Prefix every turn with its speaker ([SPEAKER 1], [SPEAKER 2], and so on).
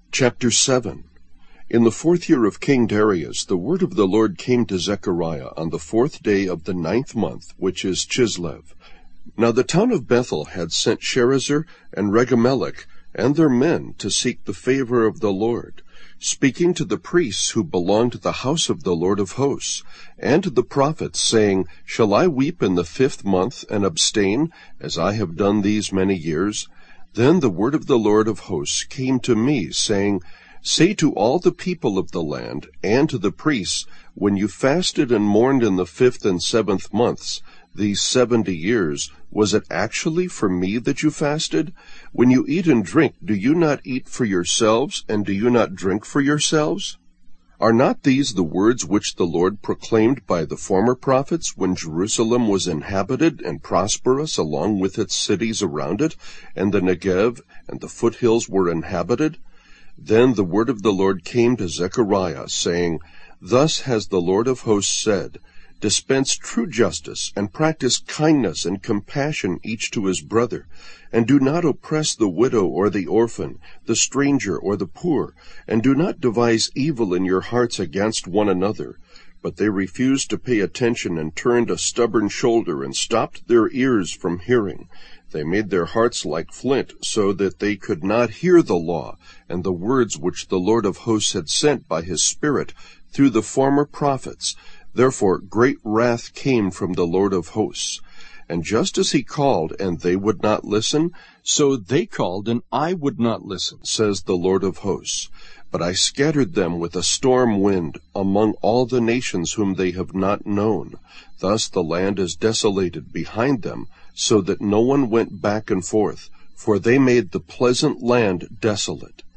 [SPEAKER 1] Chapter 7. In the 4th year of King Darius, the word of the Lord came to Zechariah on the 4th day of the 9th month, which is Chislev. Now the town of Bethel had sent Sherezer and Regemelech and their men to seek the favor of the Lord, speaking to the priests who belonged to the house of the Lord of hosts, and to the prophets, saying, Shall I weep in the 5th month and abstain, as I have done these many years? Then the word of the Lord of hosts came to me, saying, Say to all the people of the land, and to the priests, when you fasted and mourned in the 5th and 7th months, these 70 years, was it actually for me that you fasted? When you eat and drink, do you not eat for yourselves, and do you not drink for yourselves? Are not these the words which the Lord proclaimed by the former prophets, when Jerusalem was inhabited and prosperous, along with its cities around it, and the Negev and the foothills were inhabited? Then the word of the Lord came to Zechariah, saying, Thus has the Lord of hosts said, Dispense true justice, and practice kindness and compassion each to his brother, and do not oppress the widow or the orphan, the stranger or the poor, and do not devise evil in your hearts against one another. But they refused to pay attention and turned a stubborn shoulder and stopped their ears from hearing. They made their hearts like flint, so that they could not hear the law and the words which the Lord of hosts had sent by his Spirit through the former prophets. Therefore great wrath came from the Lord of hosts. And just as he called, and they would not listen, so they called, and I would not listen, says the Lord of hosts. But I scattered them with a storm wind among all the nations whom they have not known. Thus the land is desolated behind them, so that no one went back and forth, for they made the pleasant land desolate.